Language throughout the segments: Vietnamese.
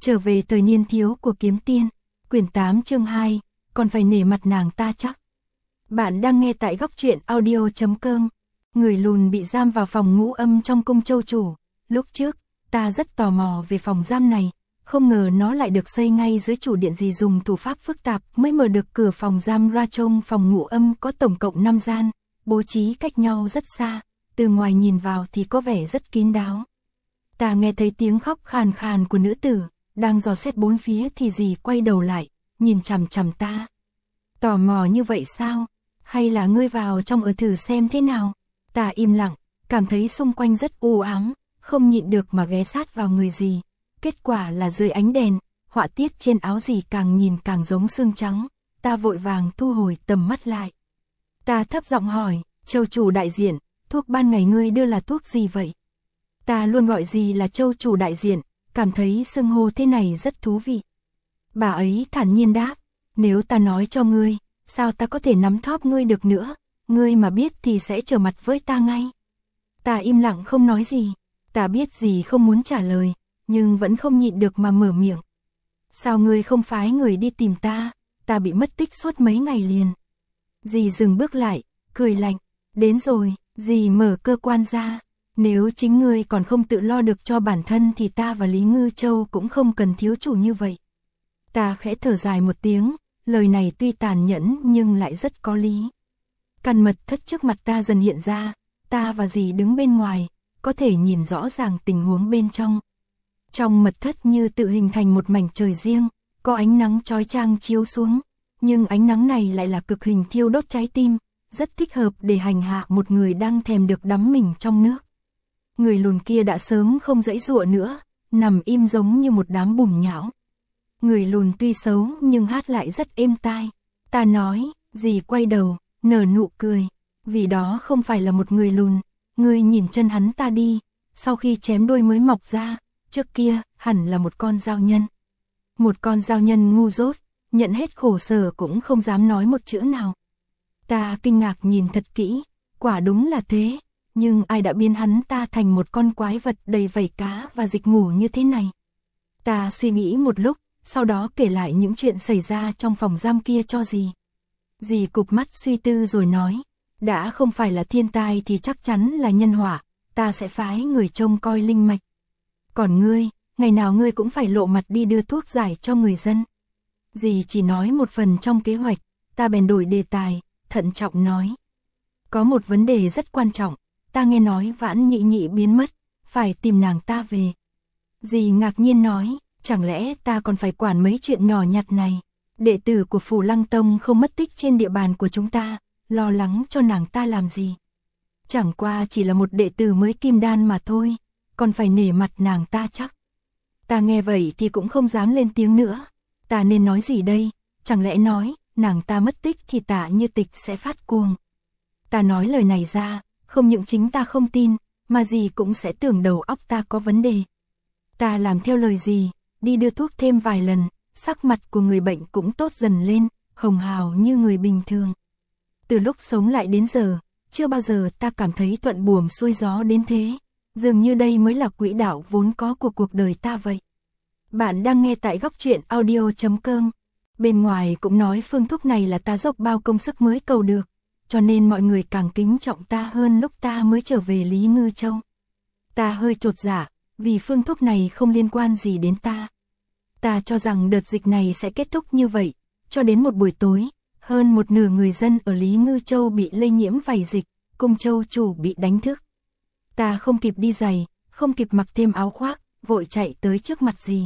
Trở về thời niên thiếu của kiếm tiên, quyển 8 chương 2, còn phải nể mặt nàng ta chắc. Bạn đang nghe tại góc truyện audio.com. Người lùn bị giam vào phòng ngũ âm trong cung châu chủ. Lúc trước, ta rất tò mò về phòng giam này, không ngờ nó lại được xây ngay dưới chủ điện, gì dùng thủ pháp phức tạp mới mở được cửa phòng giam ra. Trong phòng ngũ âm có tổng cộng 5 gian, bố trí cách nhau rất xa, từ ngoài nhìn vào thì có vẻ rất kín đáo. Ta nghe thấy tiếng khóc khàn khàn của nữ tử, đang dò xét bốn phía thì dì quay đầu lại, nhìn chằm chằm ta. Tò mò như vậy sao? Hay là ngươi vào trong ở thử xem thế nào? Ta im lặng, cảm thấy xung quanh rất u ám, không nhịn được mà ghé sát vào người dì. Kết quả là dưới ánh đèn, họa tiết trên áo dì càng nhìn càng giống xương trắng. Ta vội vàng thu hồi tầm mắt lại. Ta thấp giọng hỏi, châu chủ đại diện, thuốc ban ngày ngươi đưa là thuốc gì vậy? Ta luôn gọi dì là châu chủ đại diện, cảm thấy xưng hô thế này rất thú vị. Bà ấy thản nhiên đáp, nếu ta nói cho ngươi, sao ta có thể nắm thóp ngươi được nữa, ngươi mà biết thì sẽ trở mặt với ta ngay. Ta im lặng không nói gì, ta biết dì không muốn trả lời, nhưng vẫn không nhịn được mà mở miệng. Sao ngươi không phái người đi tìm ta, ta bị mất tích suốt mấy ngày liền. Dì dừng bước lại, cười lạnh, đến rồi, dì mở cơ quan ra. Nếu chính ngươi còn không tự lo được cho bản thân thì ta và Lý Ngư Châu cũng không cần thiếu chủ như vậy. Ta khẽ thở dài một tiếng, lời này tuy tàn nhẫn nhưng lại rất có lý. Căn mật thất trước mặt ta dần hiện ra, ta và dì đứng bên ngoài, có thể nhìn rõ ràng tình huống bên trong. Trong mật thất như tự hình thành một mảnh trời riêng, có ánh nắng chói chang chiếu xuống, nhưng ánh nắng này lại là cực hình thiêu đốt trái tim, rất thích hợp để hành hạ một người đang thèm được đắm mình trong nước. Người lùn kia đã sớm không giãy giụa nữa, nằm im giống như một đám bùn nhão. Người lùn tuy xấu nhưng hát lại rất êm tai. Ta nói, dì quay đầu, nở nụ cười, vì đó không phải là một người lùn, ngươi nhìn chân hắn ta đi, sau khi chém đuôi mới mọc ra, trước kia hẳn là một con dao nhân. Một con dao nhân ngu dốt, nhận hết khổ sở cũng không dám nói một chữ nào. Ta kinh ngạc nhìn thật kỹ, quả đúng là thế. Nhưng ai đã biến hắn ta thành một con quái vật đầy vảy cá và dịch ngủ như thế này? Ta suy nghĩ một lúc, sau đó kể lại những chuyện xảy ra trong phòng giam kia cho dì. Dì cụp mắt suy tư rồi nói, đã không phải là thiên tai thì chắc chắn là nhân họa, ta sẽ phái người trông coi linh mạch. Còn ngươi, ngày nào ngươi cũng phải lộ mặt đi đưa thuốc giải cho người dân. Dì chỉ nói một phần trong kế hoạch, ta bèn đổi đề tài, thận trọng nói. Có một vấn đề rất quan trọng. Ta nghe nói Vãn Nhị Nhị biến mất, phải tìm nàng ta về. Dì ngạc nhiên nói, chẳng lẽ ta còn phải quản mấy chuyện nhỏ nhặt này? Đệ tử của Phù Lăng Tông không mất tích trên địa bàn của chúng ta, lo lắng cho nàng ta làm gì? Chẳng qua chỉ là một đệ tử mới kim đan mà thôi, còn phải nể mặt nàng ta chắc. Ta nghe vậy thì cũng không dám lên tiếng nữa. Ta nên nói gì đây? Chẳng lẽ nói, nàng ta mất tích thì Tạ Như Tịch sẽ phát cuồng. Ta nói lời này ra, không những chính ta không tin, mà dì cũng sẽ tưởng đầu óc ta có vấn đề. Ta làm theo lời dì, đi đưa thuốc thêm vài lần, sắc mặt của người bệnh cũng tốt dần lên, hồng hào như người bình thường. Từ lúc sống lại đến giờ, chưa bao giờ ta cảm thấy thuận buồm xuôi gió đến thế, dường như đây mới là quỹ đạo vốn có của cuộc đời ta vậy. Bạn đang nghe tại góc truyện audio.com. Bên ngoài cũng nói phương thuốc này là ta dốc bao công sức mới cầu được, cho nên mọi người càng kính trọng ta hơn lúc ta mới trở về Lý Ngư Châu. Ta hơi chột dạ, vì phương thuốc này không liên quan gì đến ta. Ta cho rằng đợt dịch này sẽ kết thúc như vậy, cho đến một buổi tối, hơn một nửa người dân ở Lý Ngư Châu bị lây nhiễm vảy dịch, cung châu chủ bị đánh thức. Ta không kịp đi giày, không kịp mặc thêm áo khoác, vội chạy tới trước mặt dì.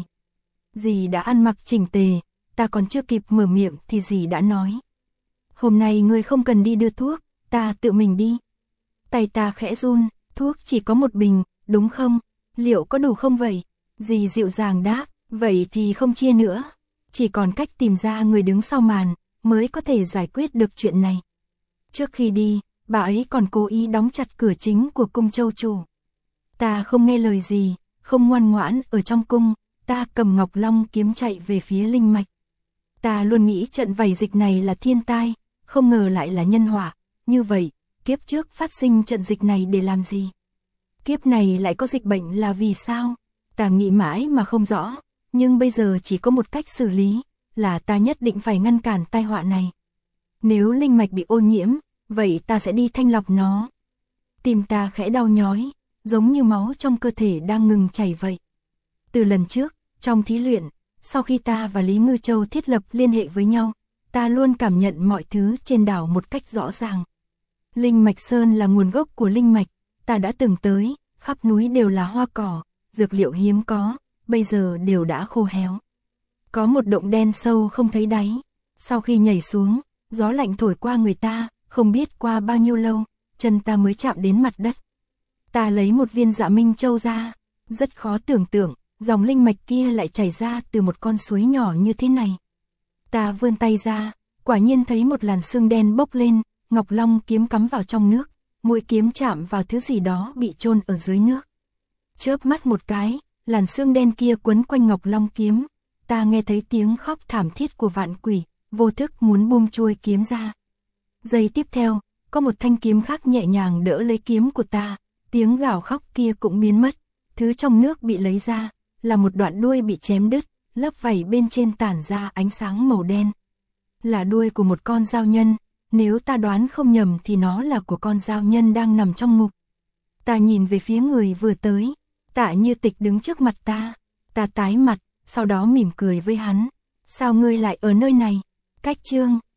Dì đã ăn mặc chỉnh tề, ta còn chưa kịp mở miệng thì dì đã nói. Hôm nay ngươi không cần đi đưa thuốc, ta tự mình đi. Tay ta khẽ run, thuốc chỉ có một bình, đúng không? Liệu có đủ không vậy? Dì dịu dàng đáp, vậy thì không chia nữa. Chỉ còn cách tìm ra người đứng sau màn, mới có thể giải quyết được chuyện này. Trước khi đi, bà ấy còn cố ý đóng chặt cửa chính của cung châu chủ. Ta không nghe lời gì, không ngoan ngoãn ở trong cung, ta cầm Ngọc Long kiếm chạy về phía linh mạch. Ta luôn nghĩ trận vảy dịch này là thiên tai, không ngờ lại là nhân họa. Như vậy, kiếp trước phát sinh trận dịch này để làm gì? Kiếp này lại có dịch bệnh là vì sao? Ta nghĩ mãi mà không rõ, Nhưng bây giờ chỉ có một cách xử lý, là ta nhất định phải ngăn cản tai họa này. Nếu linh mạch bị ô nhiễm, vậy ta sẽ đi thanh lọc nó. Tim ta khẽ đau nhói, giống như máu trong cơ thể đang ngừng chảy vậy. Từ lần trước, trong thí luyện, sau khi ta và Lý Ngư Châu thiết lập liên hệ với nhau, ta luôn cảm nhận mọi thứ trên đảo một cách rõ ràng. Linh mạch sơn là nguồn gốc của linh mạch, ta đã từng tới, khắp núi đều là hoa cỏ, dược liệu hiếm có, bây giờ đều đã khô héo. Có một động đen sâu không thấy đáy, sau khi nhảy xuống, gió lạnh thổi qua người ta, không biết qua bao nhiêu lâu, chân ta mới chạm đến mặt đất. Ta lấy một viên Dạ Minh Châu ra, rất khó tưởng tượng, dòng linh mạch kia lại chảy ra từ một con suối nhỏ như thế này. Ta vươn tay ra, quả nhiên thấy một làn sương đen bốc lên, Ngọc Long kiếm cắm vào trong nước, mũi kiếm chạm vào thứ gì đó bị chôn ở dưới nước. Chớp mắt một cái, làn sương đen kia quấn quanh Ngọc Long kiếm, ta nghe thấy tiếng khóc thảm thiết của vạn quỷ, vô thức muốn buông chuôi kiếm ra. Giây tiếp theo, có một thanh kiếm khác nhẹ nhàng đỡ lấy kiếm của ta, tiếng gào khóc kia cũng biến mất, thứ trong nước bị lấy ra, là một đoạn đuôi bị chém đứt, lớp vảy bên trên tản ra ánh sáng màu đen. Là đuôi của một con dao nhân, nếu ta đoán không nhầm thì nó là của con dao nhân đang nằm trong ngục. Ta nhìn về phía người vừa tới, Tạ Như Tịch đứng trước mặt ta, ta tái mặt, sau đó mỉm cười với hắn. Sao ngươi lại ở nơi này? Cách chương